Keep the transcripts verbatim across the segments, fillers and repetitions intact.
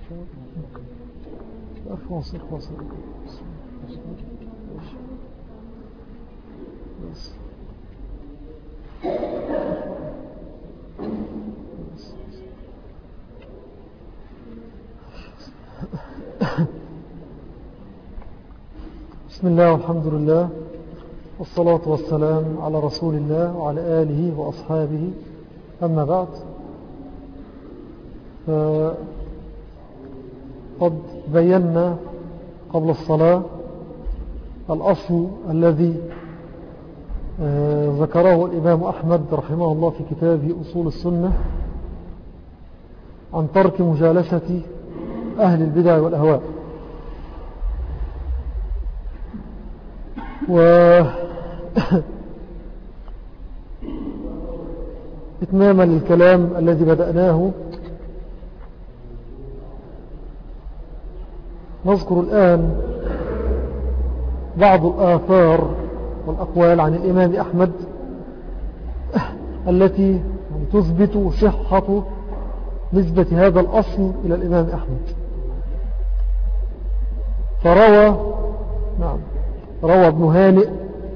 فاصل فاصل بسم الله والحمد لله والصلاة والسلام على رسول الله وعلى آله وأصحابه. أما بعد، قد بينا قبل الصلاة الأصل الذي ذكره الإمام أحمد رحمه الله في كتابه أصول السنة عن ترك مجالسة أهل البدع والأهواء. و إتماما للكلام الذي بدأناه، نذكر الآن بعض الآثار والأقوال عن الإمام أحمد التي تثبت صحة نسبة هذا الأصل إلى الإمام أحمد. فروى نعم روى ابن هانئ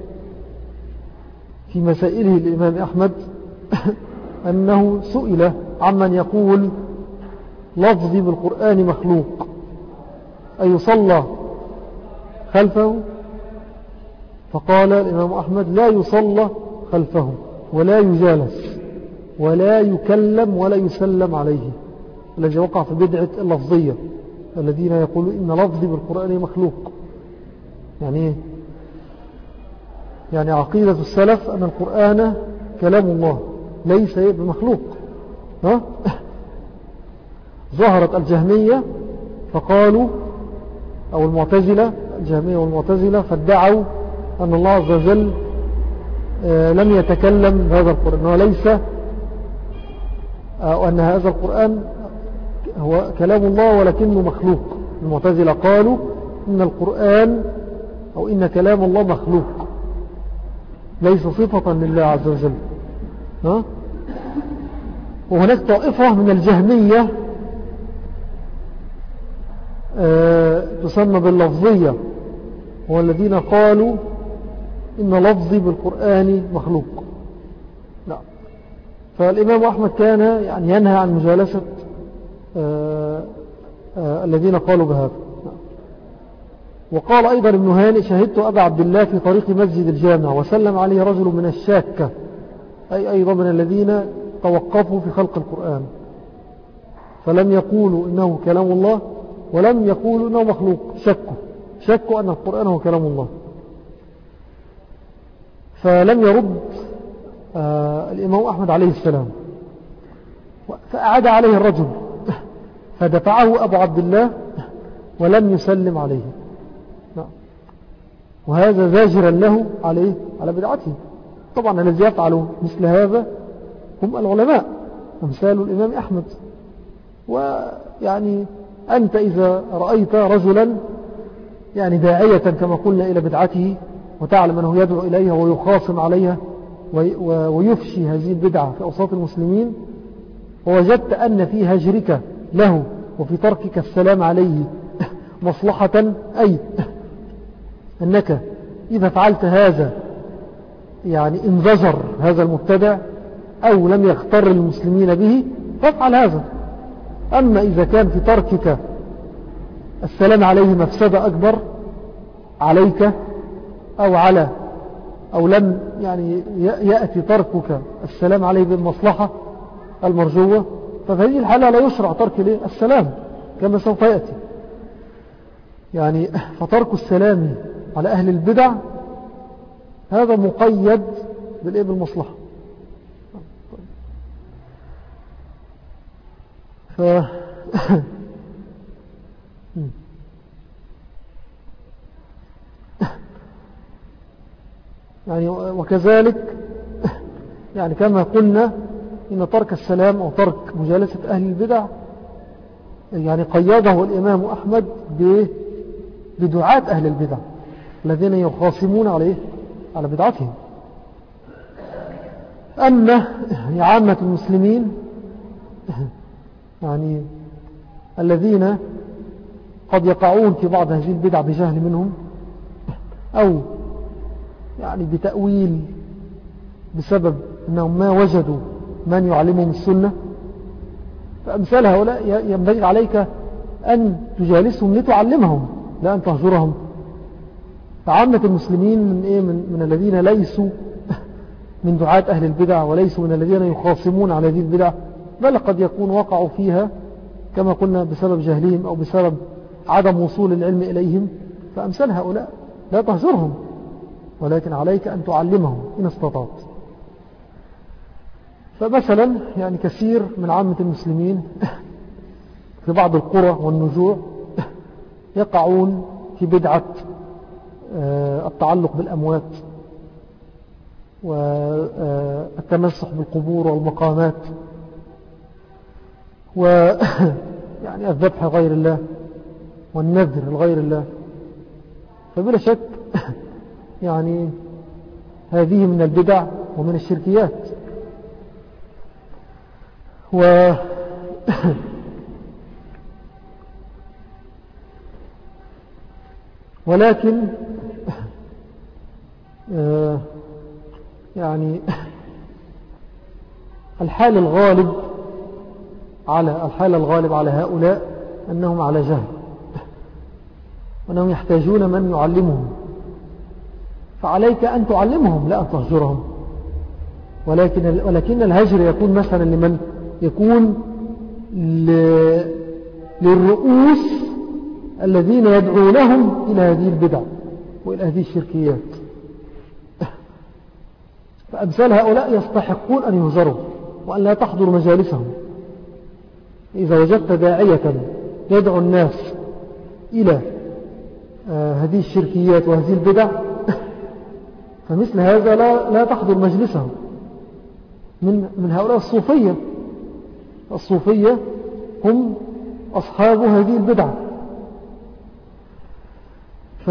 في مسائله الإمام أحمد أنه سئل عمن يقول لفظي بالقرآن مخلوق أيصلى خلفه؟ فقال الإمام أحمد لا يصلى خلفه ولا يجالس ولا يكلم ولا يسلم عليه، الذي وقع في بدعة اللفظية الذين يقولون إن لفظي بالقرآن مخلوق. يعني يعني عقيدة السلف أن القرآن كلام الله ليس بمخلوق. ها؟ ظهرت الجهمية فقالوا، أو المعتزلة، الجهمية والمعتزلة فادعوا أن الله عز وجل لم يتكلم بهذا القرآن وليس، أو أن هذا القرآن هو كلام الله ولكنه مخلوق. المعتزلة قالوا إن القرآن أو إن كلام الله مخلوق ليس صفة لله عز وجل. ها؟ وهناك طائفة من الجهمية آه تسمى باللفظية، والذين قالوا إن لفظي بالقرآن مخلوق. لا. فالإمام أحمد كان يعني ينهى عن مجالسة آه آه الذين قالوا بهذا. وقال أيضا ابن هانئ شهدت أبا عبد الله في طريق مسجد الجامع وسلم عليه رجل من الشاكة، أي أيضا من الذين توقفوا في خلق القرآن، فلم يقولوا إنه كلام الله ولم يقولوا إنه مخلوق، شكوا شكوا أن القرآن هو كلام الله. فلم يرد آه الإمام أحمد عليه السلام، فأعاد عليه الرجل فدفعه أبو عبد الله ولم يسلم عليه. وهذا زاجرا له عليه على بدعته. طبعا الذي يفعل مثل هذا هم العلماء أمثال الإمام أحمد. ويعني أنت إذا رأيت رجلا يعني داعية كما قلنا إلى بدعته وتعلم أنه يدعو إليها ويخاصم عليها ويفشي هذه البدعة في أوساط المسلمين، ووجدت أن في هجرك له وفي تركك السلام عليه مصلحة، أي أنك إذا فعلت هذا يعني انزجر هذا المبتدع أو لم يغتر المسلمين به، فافعل هذا. أما إذا كان في تركك السلام عليه مفسدة أكبر عليك أو على أو لم يعني يأتي تركك السلام عليه بالمصلحة المرجوة، ففي هذه الحالة لا يشرع ترك السلام كما سوف يأتي. يعني فترك السلام على أهل البدع هذا مقيد بالإيه بالمصلحة. ف... يعني وكذلك يعني كما قلنا إن ترك السلام أو ترك مجالسة أهل البدع يعني قيده الإمام أحمد بدعاة أهل البدع الذين يخاصمون عليه على بدعتهم. أما عامة المسلمين يعني الذين قد يقعون في بعض هذه البدع بجهل منهم أو يعني بتأويل بسبب أنهم ما وجدوا من يعلمهم السنة، فأمثال هؤلاء ينبغي عليك أن تجالسهم لتعلمهم لا أن تهجرهم. فعامة المسلمين من, إيه من, من الذين ليسوا من دعاة أهل البدع وليسوا من الذين يخاصمون على هذه البدع، بل قد يكون وقعوا فيها كما قلنا بسبب جهلهم أو بسبب عدم وصول العلم إليهم. فأمثال هؤلاء لا تهجرهم، ولكن عليك أن تعلمهم إن استطعت. فمثلا يعني كثير من عامة المسلمين في بعض القرى والنجوع يقعون في بدعة التعلق بالأموات والتمسح بالقبور والمقامات ويعني الذبح غير الله والنذر لغير الله. فبلا شك يعني هذه من البدع ومن الشركيات. و ولكن يعني الحال الغالب على الحال الغالب على هؤلاء أنهم على جهل، وأنهم يحتاجون من يعلمهم، فعليك أن تعلمهم لا أن تهجرهم. ولكن ولكن الهجر يكون مثلا لمن يكون للرؤوس الذين يدعونهم إلى هذه البدع وإلى هذه الشركيات. فأمثال هؤلاء يستحقون أن يهجروا وأن لا تحضر مجالسهم. إذا وجدت داعية يدعو الناس إلى آه هذه الشركيات وهذه البدع فمثل هذا لا, لا تحضر مجلسهم. من, من هؤلاء الصوفية الصوفية هم أصحاب هذه البدع. ف...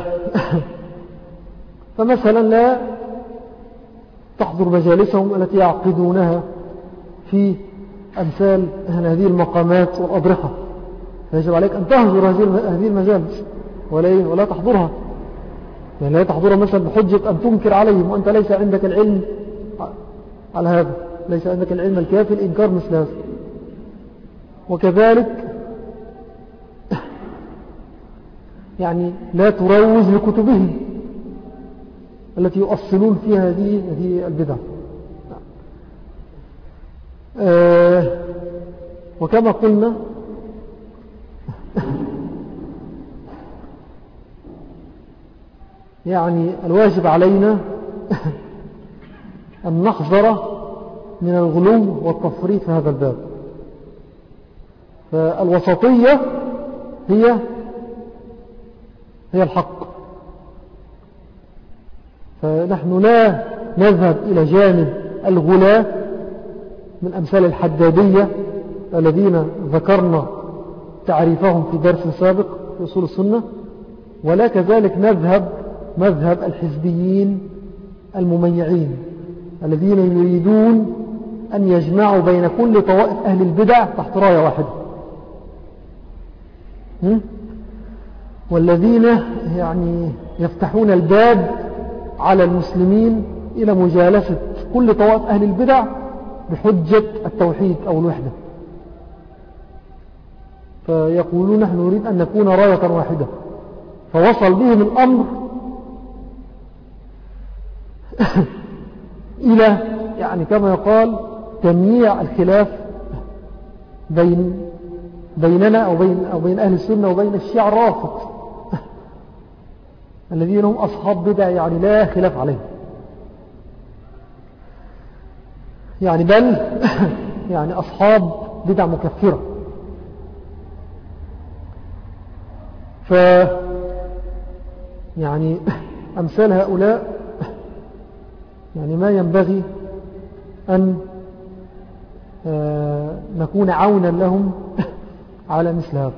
فمثلا لا تحضر مجالسهم التي يعقدونها في أمثال هذه المقامات والأضرحة، فيجب عليك أن تهجر هذه المجالس ولا, ولا تحضرها. يعني لا تحضرها مثلا بحجة أن تنكر عليهم وأنت ليس عندك العلم على هذا، ليس عندك العلم الكافي الإنكار مثل هذا. وكذلك يعني لا تروج لكتبهم التي يؤصلون فيها هذه هذه البدع. آه وكما قلنا يعني الواجب علينا أن نحذر من الغلو والتفريط في هذا الباب. فالوسطية هي هي الحق. فنحن لا نذهب إلى جانب الغلاة من أمثال الحدادية الذين ذكرنا تعريفهم في درس سابق في أصول السنة، ولا كذلك نذهب مذهب الحزبيين المميعين الذين يريدون أن يجمعوا بين كل طوائف أهل البدع تحت راية واحدة، والذين يعني يفتحون الباب على المسلمين إلى مجالسة كل طوائف أهل البدع بحجة التوحيد أو الوحدة. فيقولون نحن نريد أن نكون راية واحدة، فوصل بهم الأمر إلى يعني كما يقال تمييع الخلاف بين بيننا أو بين, أو بين أهل السنة وبين الشيعة الرافض الذين هم أصحاب بدع يعني لا خلاف عليه، يعني بل يعني أصحاب بدع مكفرة. ف يعني أمثال هؤلاء يعني ما ينبغي أن نكون عونا لهم على مثل هذا.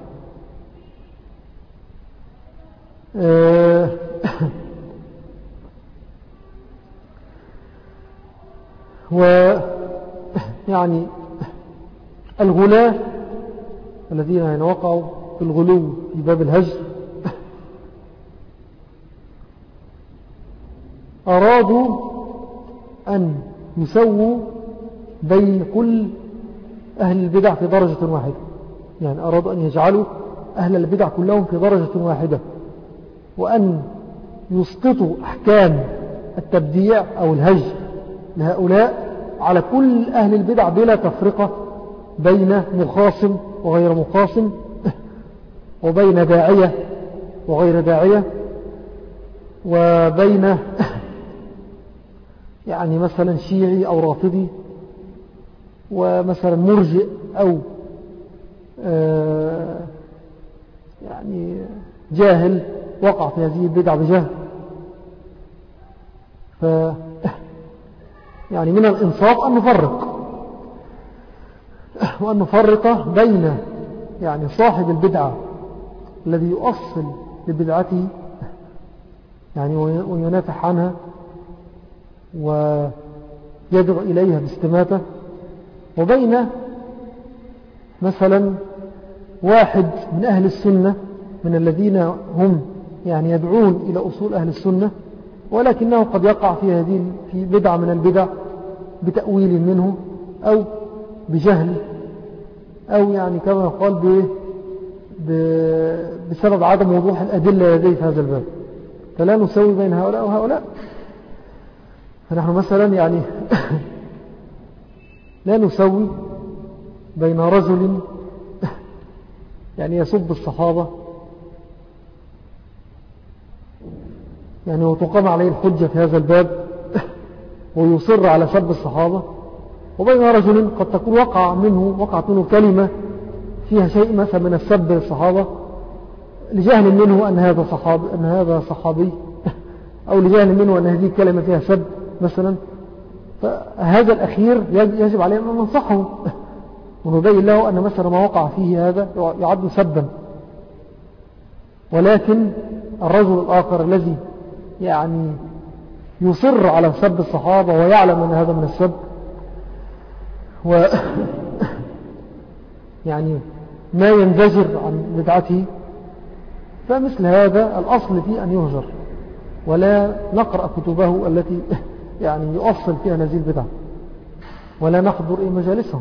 ويعني الغلاة الذين وقعوا في الغلو في باب الهجر أرادوا أن يسووا بين كل أهل البدع في درجة واحدة. يعني أرادوا أن يجعلوا أهل البدع كلهم في درجة واحدة، وأن يسقطوا أحكام التبديع أو الهجر لهؤلاء على كل أهل البدع بلا تفرقة بين مخاصم وغير مخاصم، وبين داعية وغير داعية، وبين يعني مثلا شيعي أو رافضي، ومثلا مرجئ أو يعني جاهل وقع في هذه البدع بجهل. ف يعني من الإنصاف أن نفرق وأن نفرق بين يعني صاحب البدعة الذي يؤصل لبدعته يعني وينافح عنها ويدعو إليها باستماتة، وبين مثلا واحد من أهل السنة من الذين هم يعني يدعون إلى أصول أهل السنة، ولكنه قد يقع في هذه في بدعة من البدع بتأويل منه أو بجهل، أو يعني كما يقال بسبب عدم وضوح الأدلة لديه في هذا الباب. فلا نسوي بين هؤلاء وهؤلاء. فنحن مثلا يعني لا نسوي بين رجل يعني يسب الصحابة يعني وتقام عليه الحجة في هذا الباب ويصر على سب الصحابة، وبين رجل قد تكون وقع منه وقعت منه كلمة فيها شيء مثلا من السب للصحابة لجهل منه أن هذا صحابي, أن هذا صحابي أو لجهل منه أن هذه الكلمة فيها سب مثلا. فهذا الأخير يجب علينا أن ننصحه ونبين له أن مثلا ما وقع فيه هذا يعد سبا. ولكن الرجل الآخر الذي يعني يصر على سب الصحابة ويعلم أن هذا من السب و يعني ما ينزجر عن بدعته، فمثل هذا الأصل فيه أن يهجر ولا نقرأ كتبه التي يعني يؤصل فيها هذه البدع ولا نحضر إيه مجالسهم.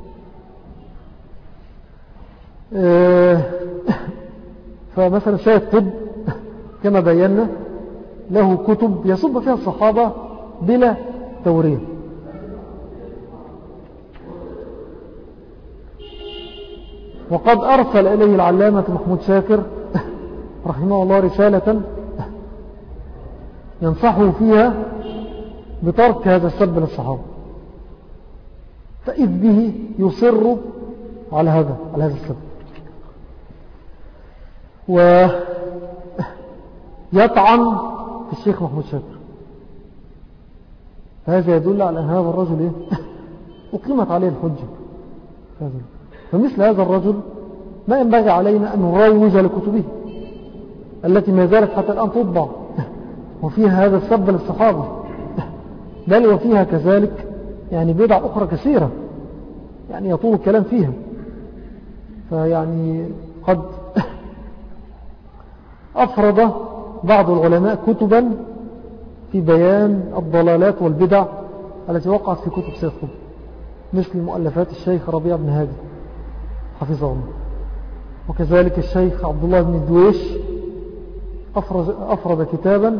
فمثلا سيد قطب كما بينا له كتب يصب فيها الصحابة بلا توريه. وقد أرسل إليه العلامة محمود شاكر رحمه الله رسالة ينصحه فيها بترك هذا السب للصحابة، فإذ به يصر على هذا على هذا السب ويطعن في الشيخ محمود شاكر. فهذا يدل على أن هذا الرجل أقيمت عليه الحجة. فمثل هذا الرجل ما ينبغي علينا أن نروج لكتبه التي ما زالت حتى الآن تطبع وفيها هذا السب للصحابة، بل وفيها كذلك يعني بدع أخرى كثيرة يعني يطول الكلام فيها. فيعني قد أفرد بعض العلماء كتبا في بيان الضلالات والبدع التي وقعت في كتب سيد قطب، مثل مؤلفات الشيخ ربيع بن هادي حفظه الله، وكذلك الشيخ عبد الله بن الدويش أفرد, أفرد كتابا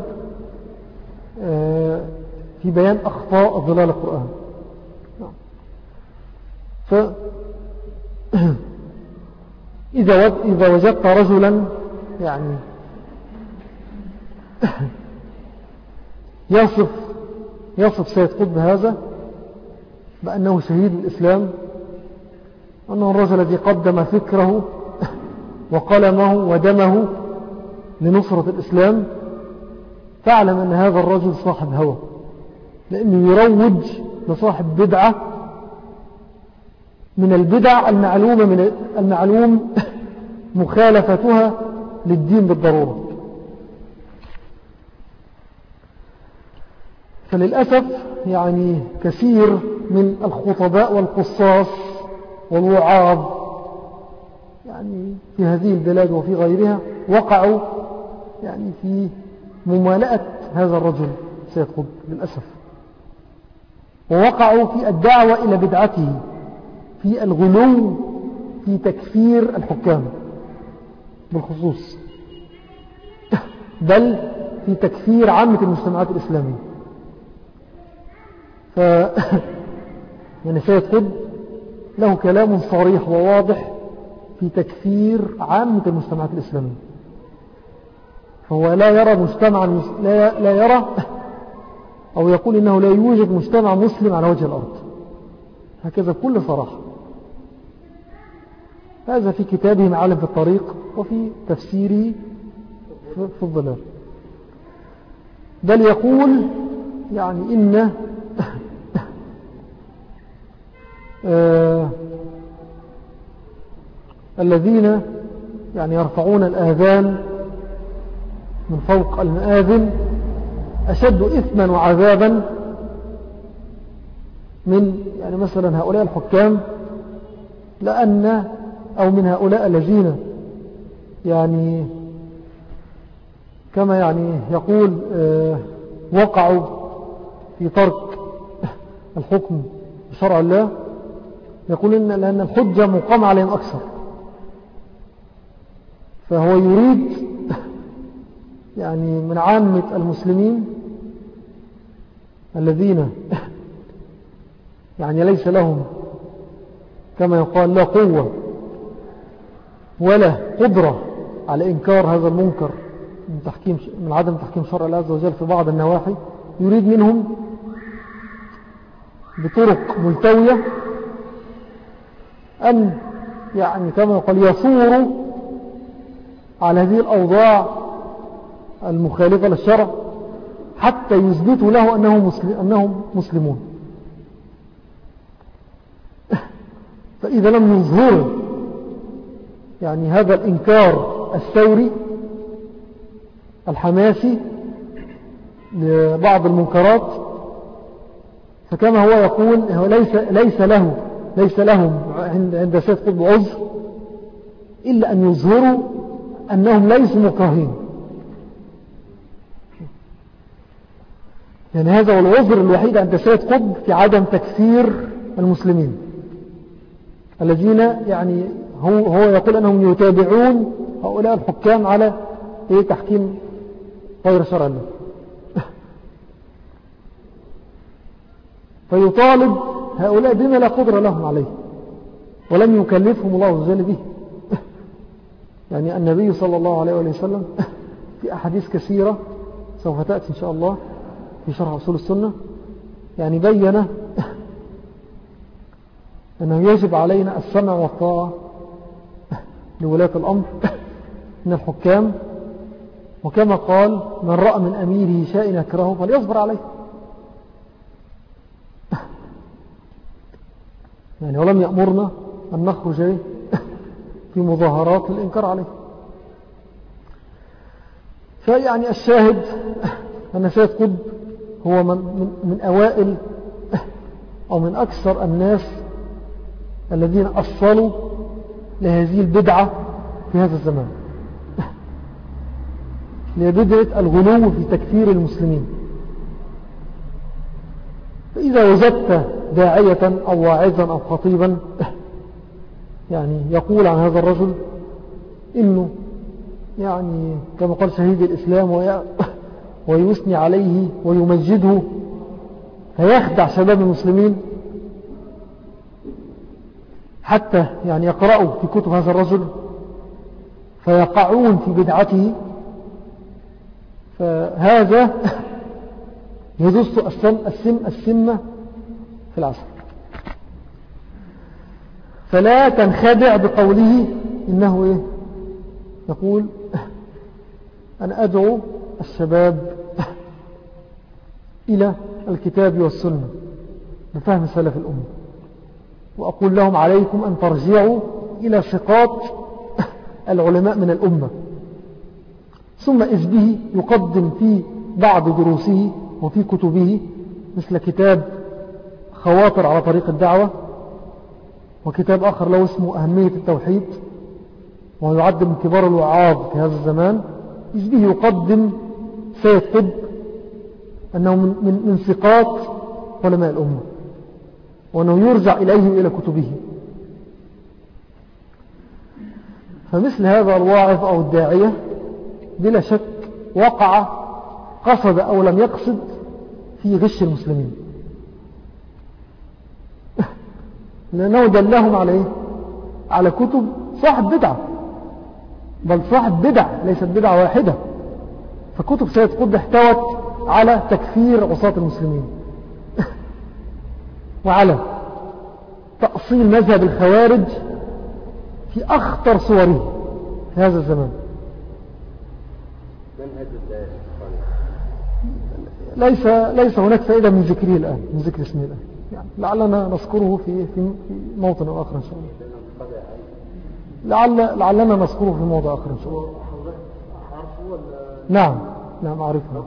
في بيان أخطاء ظلال القرآن. فإذا إذا وجدت رجلا يعني يصف يصف سيد قطب هذا بأنه شهيد الإسلام، أنه الرجل الذي قدم فكره وقلمه ودمه لنصرة الإسلام، فاعلم أن هذا الرجل صاحب هوى، لأنه يروج لصاحب بدعة من البدع المعلومة من المعلوم مخالفتها للدين بالضرورة. فللأسف يعني كثير من الخطباء والقصاص والوعاظ يعني في هذه البلاد وفي غيرها وقعوا يعني في ممالأة هذا الرجل سيد قطب للأسف، ووقعوا في الدعوة إلى بدعته في الغلو في تكفير الحكام بالخصوص، بل في تكفير عامة المجتمعات الإسلامية. ف يعني سيد قطب له كلام صريح وواضح في تكفير عامة المجتمعات الإسلامية، فهو لا يرى مجتمعا لا, لا يرى أو يقول إنه لا يوجد مجتمع مسلم على وجه الأرض، هكذا بكل صراحة. هذا في كتابه معالم في الطريق وفي تفسيره في الظلال، بل يقول يعني إن آه الذين يعني يرفعون الآذان من فوق المآذن أشد إثما وعذابا من يعني مثلا هؤلاء الحكام، لأن أو من هؤلاء الذين يعني كما يعني يقول آه وقعوا في ترك الحكم بشرع الله، يقول إن لأن الحجة مقام عليهم أكثر، فهو يريد يعني من عامة المسلمين الذين يعني ليس لهم كما يقال لا قوة ولا قدرة على إنكار هذا المنكر من, تحكيم من عدم تحكيم شرع الله عز وجل في بعض النواحي، يريد منهم بطرق ملتوية أن يعني كما يقال يصوروا على هذه الأوضاع المخالفة للشرع حتى يثبتوا له أنهم, مسلم أنهم مسلمون. فإذا لم يظهروا يعني هذا الإنكار الثوري الحماسي لبعض المنكرات، فكما هو يقول هو ليس, ليس, له ليس لهم عند سيد قطب عذر إلا أن يظهروا أنهم ليسوا مكرهين. يعني هذا هو العذر الوحيد عند سيد قطب في عدم تكفير المسلمين الذين يعني هو, هو يقول أنهم يتابعون هؤلاء الحكام على تحكيم غير شرع الله. فيطالب هؤلاء بما لا قدر لهم عليه ولم يكلفهم الله عز وجل به. يعني النبي صلى الله عليه وسلم في أحاديث كثيرة سوف تأتي إن شاء الله في شرح أصول السنة يعني بيّن أنه يجب علينا السمع والطاعة لولاة الأمر من الحكام، وكما قال من رأى من أميره شيء يكرهه فليصبر عليه. يعني ولم يأمرنا أن نخرج في مظاهرات للإنكار عليه. فيعني الشاهد أن سيد قطب هو من, من, من أوائل أو من أكثر الناس الذين أصلوا لهذه البدعة في هذا الزمان، لبدعة الغلو في تكفير المسلمين. فإذا وجدت داعية أو واعظا أو خطيبا يعني يقول عن هذا الرجل إنه يعني كما قال شهيد الإسلام ويثني عليه ويمجده، فيخدع شباب المسلمين حتى يعني يقرأوا في كتب هذا الرجل فيقعون في بدعته، فهذا يدس السم السم السمة في العسل. فلا تنخدع بقوله إنه إيه؟ يقول أنا أدعو الشباب إلى الكتاب والسنة بفهم سلف الأمة، وأقول لهم عليكم أن ترجعوا إلى ثقات العلماء من الأمة. ثم إذ به يقدم في بعض دروسه وفي كتبه مثل كتاب خواطر على طريق الدعوة، وكتاب آخر له اسمه أهمية التوحيد، وهو يعد من كبار الوعاظ في هذا الزمان، يجبه يقدم سيد قطب أنه من, من, من ثقات علماء الأمة، وأنه يرجع إليه وإلى كتبه. فمثل هذا الواعظ أو الداعية بلا شك وقع قصد أو لم يقصد في غش المسلمين، لأنه دلهم على إيه؟ على كتب صاحب بدعة، بل صاحب بدعة ليست بدعة واحدة. فكتب سيد قطب احتوت على تكفير عصاة المسلمين وعلى تأصيل مذهب الخوارج في أخطر صوره في هذا الزمان. ليس, ليس هناك فائدة من ذكره الآن، من ذكر اسمه الآن، يعني لعلنا نذكره في, في موطن آخر إن شاء الله. لعل لعلنا نذكره في موضع آخر إن شاء الله. نعم نعم أعرفه.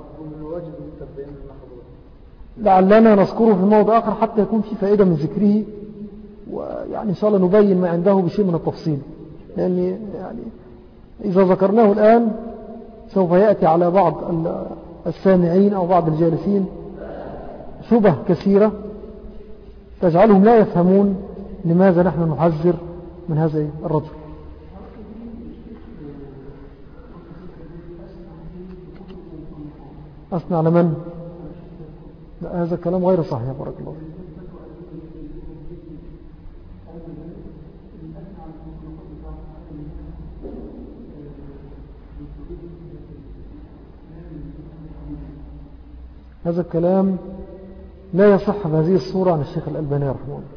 لعلنا نذكره في موضع آخر حتى يكون في فائدة من ذكره، ويعني إن شاء الله نبين ما عنده بشيء من التفصيل، لأن يعني إذا ذكرناه الآن سوف يأتي على بعض السامعين أو بعض الجالسين شبه كثيرة تجعلهم لا يفهمون لماذا نحن نحذر من هذا الرجل. أثنى على من؟ لا، هذا الكلام غير صحيح بارك الله. هذا الكلام لا يصح بهذه الصورة عن الشيخ الألباني رحمه الله.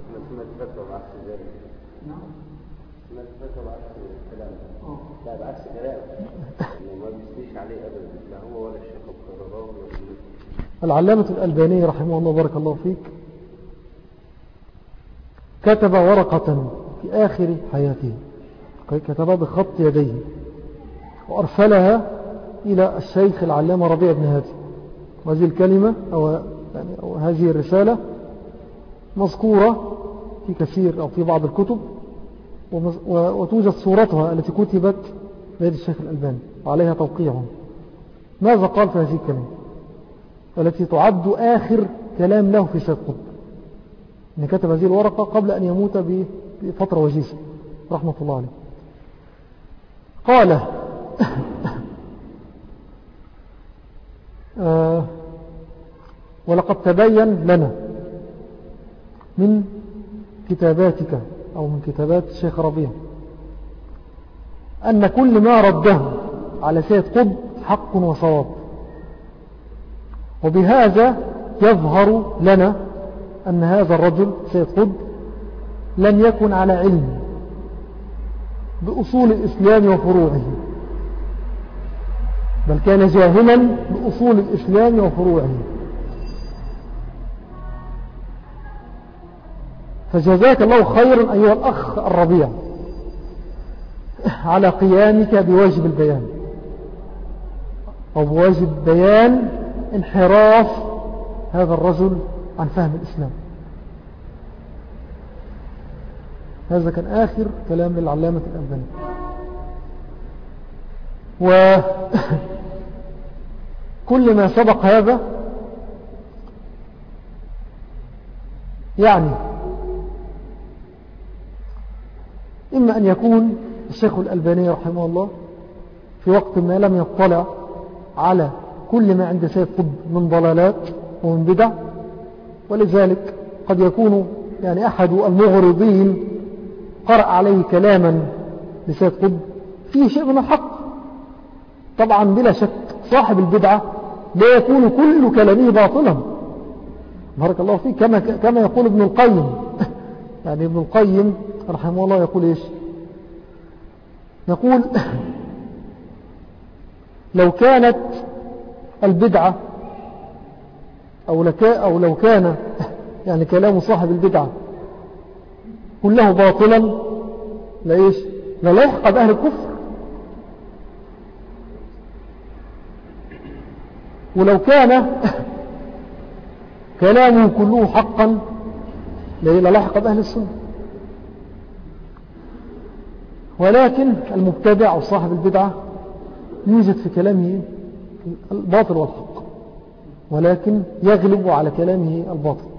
لا بعكس كلام ما بيستيش عليه أبدا، لا هو ولا الشيخ القرراوي. العلامة الألباني رحمه الله بارك الله فيك كتب ورقة في آخر حياته، كتبها بخط يديه وأرسلها إلى الشيخ العلامة ربيع بن هادي، وهذه الكلمة أو, يعني أو هذه الرسالة مذكورة في كثير أو في بعض الكتب، وتوجد صورتها التي كتبت بيد الشيخ الألباني وعليها توقيعهم. ماذا قال في هذه الكلمة التي تعد آخر كلام له في سيد قطب؟ إن كتب هذه الورقة قبل أن يموت بفترة وجيزة رحمة الله عليه. قال آه ولقد تبين لنا من كتاباتك أو من كتابات الشيخ ربيع أن كل ما رده على سيد قطب حق وصواب، وبهذا يظهر لنا أن هذا الرجل سيد قطب لم يكن على علم بأصول الإسلام وفروعه، بل كان جاهلا بأصول الإسلام وفروعه. فجزاك الله خيرا أيها الأخ الربيع على قيامك بواجب البيان أو بواجب بيان انحراف هذا الرجل عن فهم الإسلام. هذا كان آخر كلام للعلامة الألباني. وكل ما سبق هذا يعني إما أن يكون الشيخ الألباني رحمه الله في وقت ما لم يطلع على كل ما عند سيد قطب من ضلالات ومن بدع، ولذلك قد يكون يعني أحد المغرضين قرأ عليه كلاما لسيد قطب فيه شيء من الحق. طبعا بلا شك صاحب البدعة لا يكون كل كلامه باطلا، بارك الله فيه، كما, كما يقول ابن القيم. يعني ابن القيم رحمه الله يقول إيش؟ يقول لو كانت البدعة أو, لك أو لو كان يعني كلام صاحب البدعة كله باطلا لإيش؟ للحق بأهل الكفر. ولو كان كلامه كله حقا للحق بأهل السنة. ولكن المبتدع أو صاحب البدعة يوجد في كلامه الباطل والحق، ولكن يغلب على كلامه الباطل.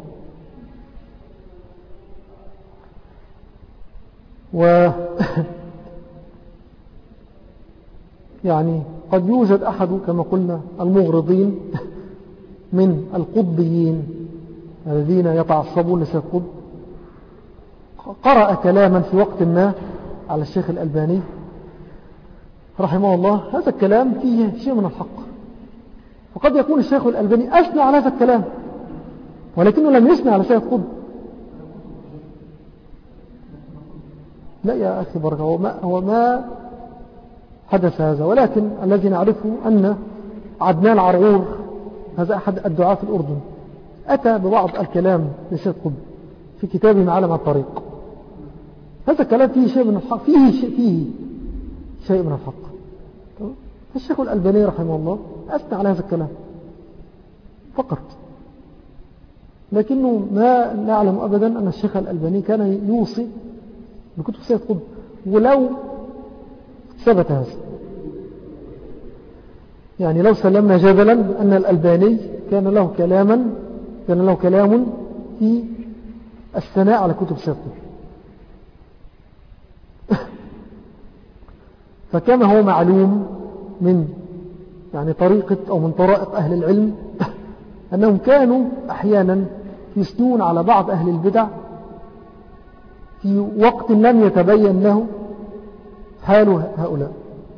و يعني قد يوجد أحد كما قلنا المغرضين من القطبيين الذين يتعصبون لسيد قطب قرأ كلاما في وقت ما على الشيخ الألباني رحمه الله، هذا الكلام فيه شيء من الحق، وقد يكون الشيخ الألباني أثنى على هذا الكلام ولكنه لم يثنى على سيد قطب. لا يا أخي بركة، هو ما, هو ما حدث هذا، ولكن الذي نعرفه أن عدنان عرعور هذا أحد الدعاة في الأردن أتى ببعض الكلام لسيد قطب في كتابه معالم الطريق. هذا الكلام فيه شيء من الحق، فيه شيء, فيه شيء من الحق. الشيخ الألباني رحمه الله أثنى على هذا الكلام فقط، لكنه ما نعلم أبدا أن الشيخ الألباني كان يوصي بكتب سيد قطب، ولو ثبت هذا، يعني لو سلمنا جدلا أن الألباني كان له كلاما كان له كلام في الثناء على كتب سيد قطب، فكما هو معلوم من يعني طريقة أو من طرائق أهل العلم أنهم كانوا أحيانا يثنون على بعض أهل البدع في وقت لم يتبين له حال هؤلاء،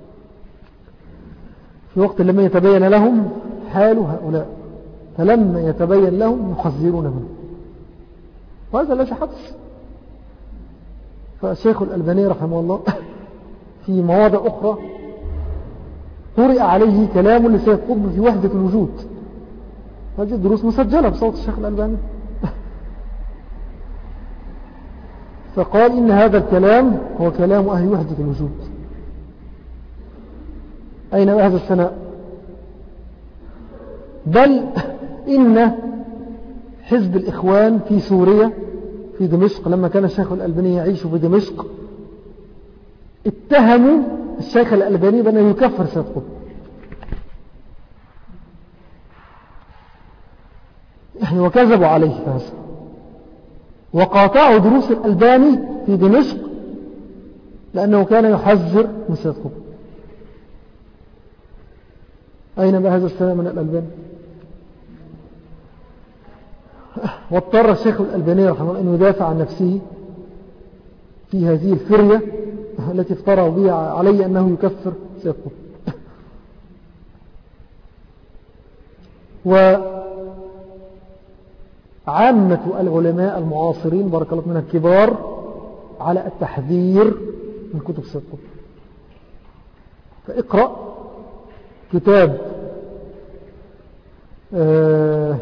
في وقت لم يتبين لهم حال هؤلاء، فلما يتبين لهم يحذرون منه، وهذا الذي حدث. فالشيخ الألباني رحمه الله في مواضع أخرى قرئ عليه كلام لسيد قطب في وحدة الوجود، هذه الدروس مسجلة بصوت الشيخ الألباني فقال إن هذا الكلام هو كلام أهل وحدة الوجود. أين هذا الثناء؟ بل إن حزب الإخوان في سوريا في دمشق لما كان الشيخ الألباني يعيش في دمشق اتهموا الشيخ الألباني بأنه يكفر سيد قطب، يعني وكذبوا عليه في هذا، وقاطعوا دروس الألباني في دمشق لأنه كان يحذر من سيد قطب. أين بقى هذا السلام من الألباني؟ واضطر الشيخ الألباني رحمه الله أن يدافع عن نفسه في هذه الفرية التي افتروا بها علي أنه يكفر سيد قطب. وعامة العلماء المعاصرين بارك الله من الكبار على التحذير من كتب سيد قطب. فاقرأ كتاب آه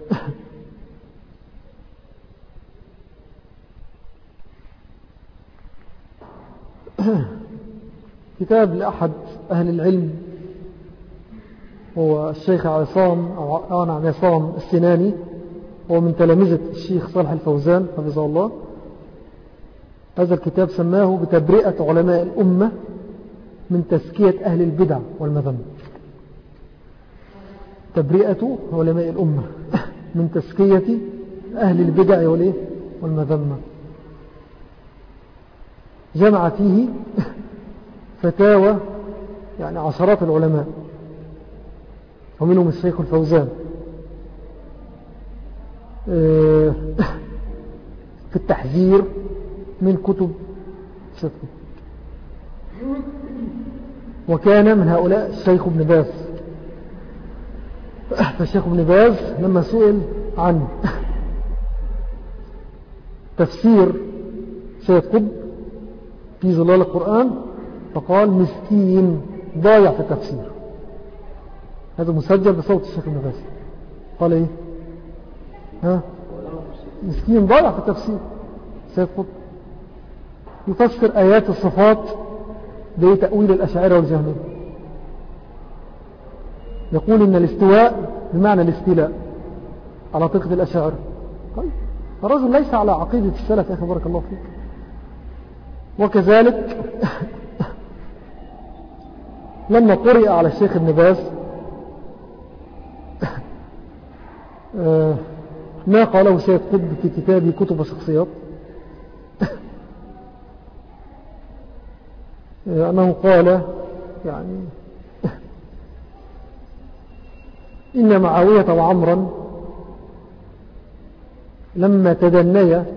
كتاب لأحد أهل العلم هو الشيخ عصام أو نعم عصام السناني، هو من تلامذة الشيخ صالح الفوزان حفظه الله. هذا الكتاب سماه بتبرئة علماء الأمة من تزكية أهل البدع والمذمة. تبرئة علماء الأمة من تزكية أهل البدع والمذمة. جمع فيه فتاوى يعني عشرات العلماء ومنهم الشيخ الفوزان في التحذير من كتب سيد قطب. وكان من هؤلاء الشيخ ابن باز. فالشيخ ابن باز لما سئل عن تفسير سيد قطب في ظلال القرآن فقال مسكين ضايع في التفسير. هذا مسجل بصوت الشيخ ابن باز. قال ايه؟ ها؟ مسكين ضايع في التفسير. سيد قطب يفسر آيات الصفات بتأويل الأشاعرة والجهمية، يقول إن الاستواء بمعنى الاستيلاء على طريقة الأشاعرة. طيب الرجل ليس على عقيدة السلف يا أخي بارك الله فيك. وكذلك لما قرئ على الشيخ ابن باز ما قاله سيد قطب في كتابه كتب الشخصيات أنه قال يعني إن معاوية وعمرا لما تدنيا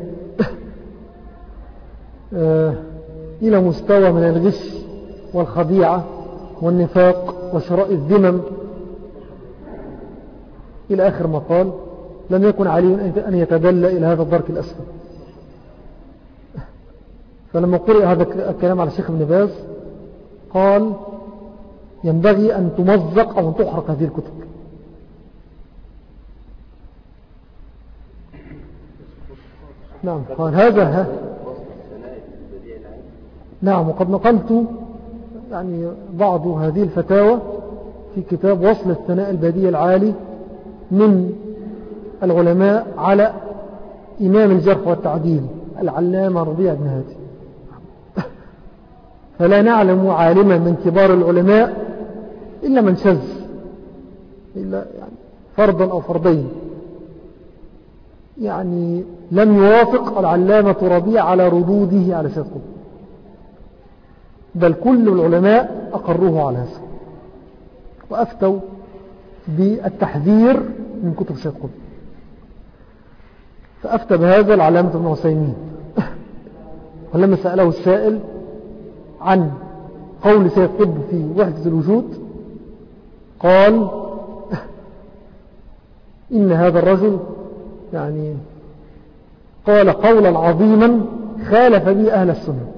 إلى مستوى من الغش والخديعة والنفاق وشراء الذمم إلى آخر ما قال، لم يكن عليه أن يتدلى إلى هذا الدرك الأسفل. فلما قرئ هذا الكلام على الشيخ ابن باز قال ينبغي أن تمزق أو أن تحرق هذه الكتب. نعم قال هذا ها نعم. وقد نقلت يعني بعض هذه الفتاوى في كتاب وصل الثناء البديع العالي من العلماء على إمام الجرح والتعديل العلامة ربيع بن هادي. فلا نعلم عالما من كبار العلماء إلا من شذ، إلا يعني فردا أو فردين، يعني لم يوافق العلامة ربيع على ردوده على سيد قطب، بل كل العلماء أقروه على هذا وأفتوا بالتحذير من كتب سيد قطب. فأفتى بهذا العلامة ابن عثيمين ولما سأله السائل عن قول سيد قطب في وحدة الوجود قال إن هذا الرجل يعني قال قولا عظيما خالف به أهل السنة.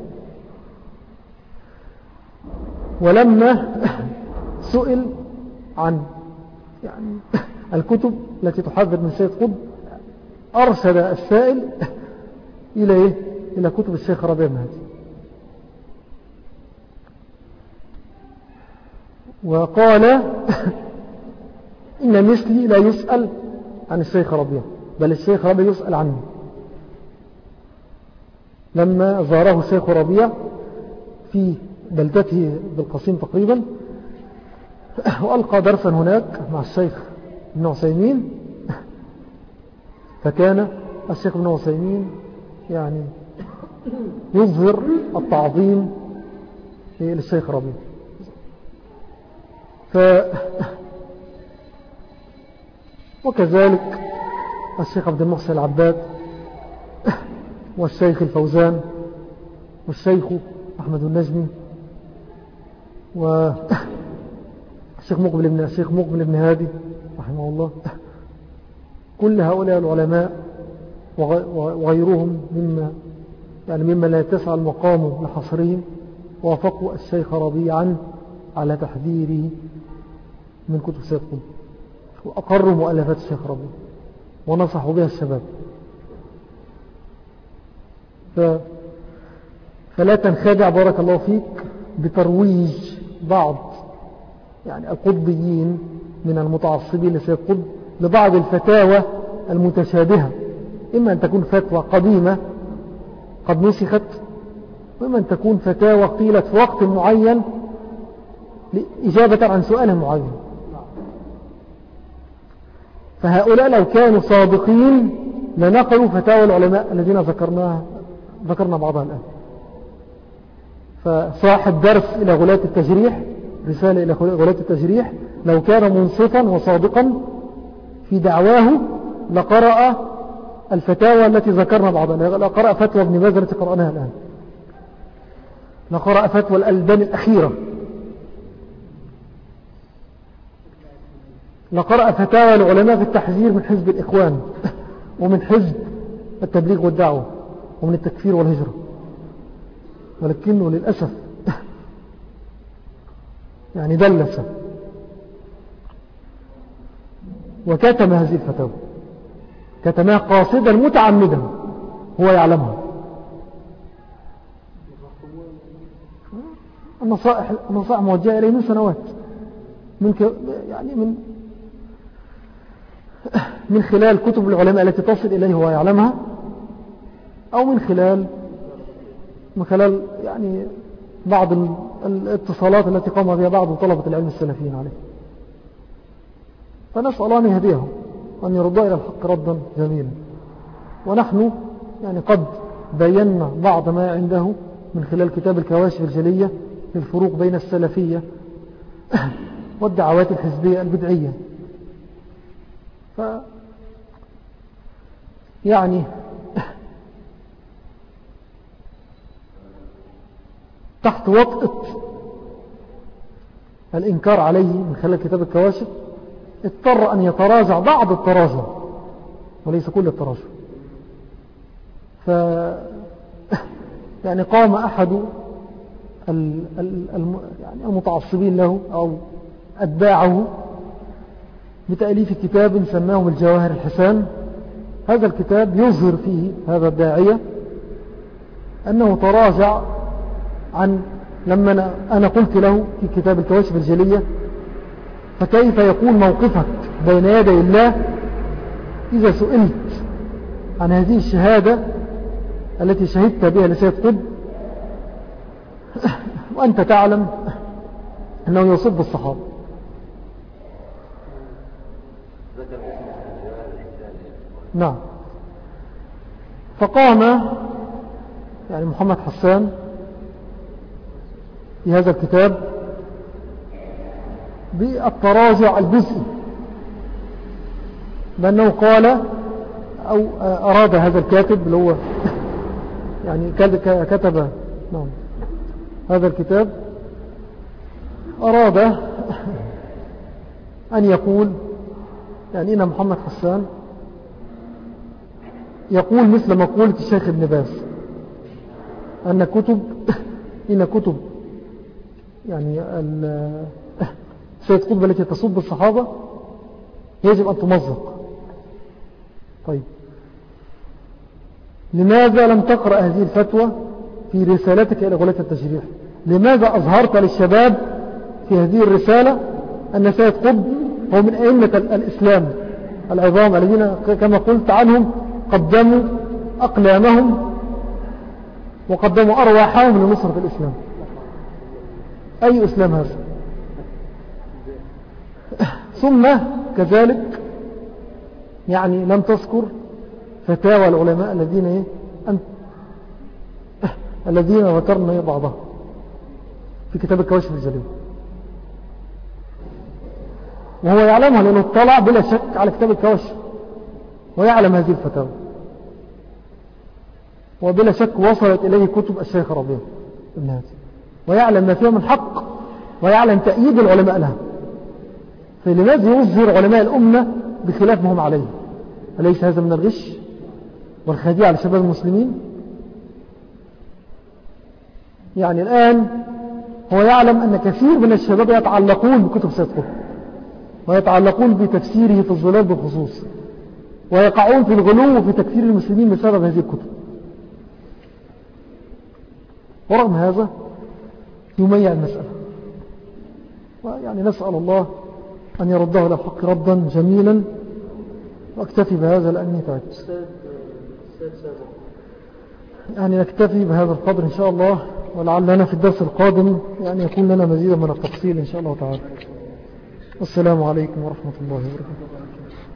ولما سئل عن يعني الكتب التي تحذر من سيد قطب أرشد السائل إلى إيه؟ إلى كتب الشيخ ربيع بن هادي. وقال إن مثلي لا يسأل عن الشيخ ربيع، بل الشيخ ربيع يسأل عنه. لما زاره الشيخ ربيع في بلدته بالقصيم تقريبا وألقى درسا هناك مع الشيخ ابن عثيمين، فكان الشيخ ابن عثيمين يعني يظهر التعظيم للشيخ ربيع. ف وكذلك الشيخ عبد المحسن العباد والشيخ الفوزان والشيخ أحمد النجمي والشيخ مقبل ابن الشيخ مقبل ابن هادي رحمه الله. كل هؤلاء العلماء وغيرهم مما يعني مما لا يتسع المقام لحصرهم وافقوا الشيخ ربيعا على تحذيره من كتب سيد قطب وأقروا مؤلفات الشيخ ربيع ونصحوا بها الشباب. ف... فلا تنخدع بارك الله فيك بترويج بعض يعني القطبيين من المتعصبين لسيد قطب لبعض الفتاوى المتشابهة، إما أن تكون فتوى قديمة قد نسخت، وإما أن تكون فتاوى قيلت في وقت معين إجابة عن سؤال معين. فهؤلاء لو كانوا صادقين لنقلوا فتاوى العلماء الذين ذكرناها ذكرنا بعضها الآن. فصاحب درس إلى غلاة التجريح، رسالة إلى غلاة التجريح، لو كان منصفا وصادقا في دعواه لقرأ الفتاوى التي ذكرنا بعضها، لقرأ فتوى ابن باز التي قرأناها الآن، لقرأ فتوى الألباني الأخيرة، لقرأ فتاوى العلماء في التحذير من حزب الإخوان ومن حزب التبليغ والدعوة ومن التكفير والهجرة. ولكنه للأسف يعني دلس وكتم هذه الفتاوى، كتمها قاصدا متعمدا هو يعلمها. النصائح النصائح موجهة إليه من سنوات، من ك... يعني من من خلال كتب العلماء التي تصل إليه هو يعلمها، أو من خلال من خلال يعني بعض الاتصالات التي قام بها بعض طلبة العلم السلفيين عليه. فنسأل أن يهديهم وأن يردوا إلى الحق ردا جميلا. ونحن يعني قد بينا بعض ما عنده من خلال كتاب الكواشف الجلية للفروق بين السلفية والدعوات الحزبية البدعية. ف يعني تحت وطأة الإنكار عليه من خلال كتاب الكواشف اضطر أن يتراجع بعض التراجع وليس كل التراجع. ف يعني قام أحد المتعصبين له أو أتباعه بتأليف كتاب سماه الجواهر الحسان. هذا الكتاب يظهر فيه هذا الداعية أنه تراجع عن لما أنا قلت له في كتاب الكواشف الجلية فكيف يكون موقفك بين يدي الله إذا سئلت عن هذه الشهادة التي شهدت بها لسيد قطب وأنت تعلم أنه يصب الصحابة. نعم. فقام يعني محمد حسان في هذا الكتاب بالتراجع الجزئي بأنه قال أو أراد هذا الكاتب اللي هو يعني كتب نعم هذا الكتاب أراد أن يقول يعني إن محمد حسان يقول مثل مقولة الشيخ ابن باز أن كتب إن كتب يعني سيد قطب التي تصب الصحابة يجب أن تمزق. طيب لماذا لم تقرأ هذه الفتوى في رسالتك إلى غلاة التشريح؟ لماذا أظهرت للشباب في هذه الرسالة أن سيد قطب هو من أئمة الإسلام العظام الذين كما قلت عنهم قدموا أقلامهم وقدموا أرواحهم لنصرة الإسلام؟ أي إسلام هذا؟ ثم كذلك يعني لم تذكر فتاوى العلماء الذين إيه؟ أنت الذين ذكرنا بعضها في كتاب الكواشف الجلية وهو يعلمها لأنه اطلع بلا شك على كتاب الكواشف ويعلم هذه الفتاوى وبلا شك وصلت إليه كتب الشيخ ربيع ابن هادي ويعلم ما فيها من حق ويعلم تأييد العلماء لها. فلماذا يظهر علماء الأمة بخلاف ما هم عليه؟ أليس هذا من الغش والخديعة على شباب المسلمين؟ يعني الآن هو يعلم أن كثير من الشباب يتعلقون بكتب سيد قطب ويتعلقون بتفسيره في الظلال بالخصوص ويقعون في الغلو في تكفير المسلمين بسبب هذه الكتب. ورغم هذا يميع المسألة ويعني نسأل الله أن يرده إلى الحق ردا جميلا. واكتفي بهذا لأني تعبت. يعني نكتفي بهذا القدر إن شاء الله ولعلنا في الدرس القادم يعني يكون لنا مزيدا من التفصيل إن شاء الله تعالى. والسلام عليكم ورحمة الله وبركاته.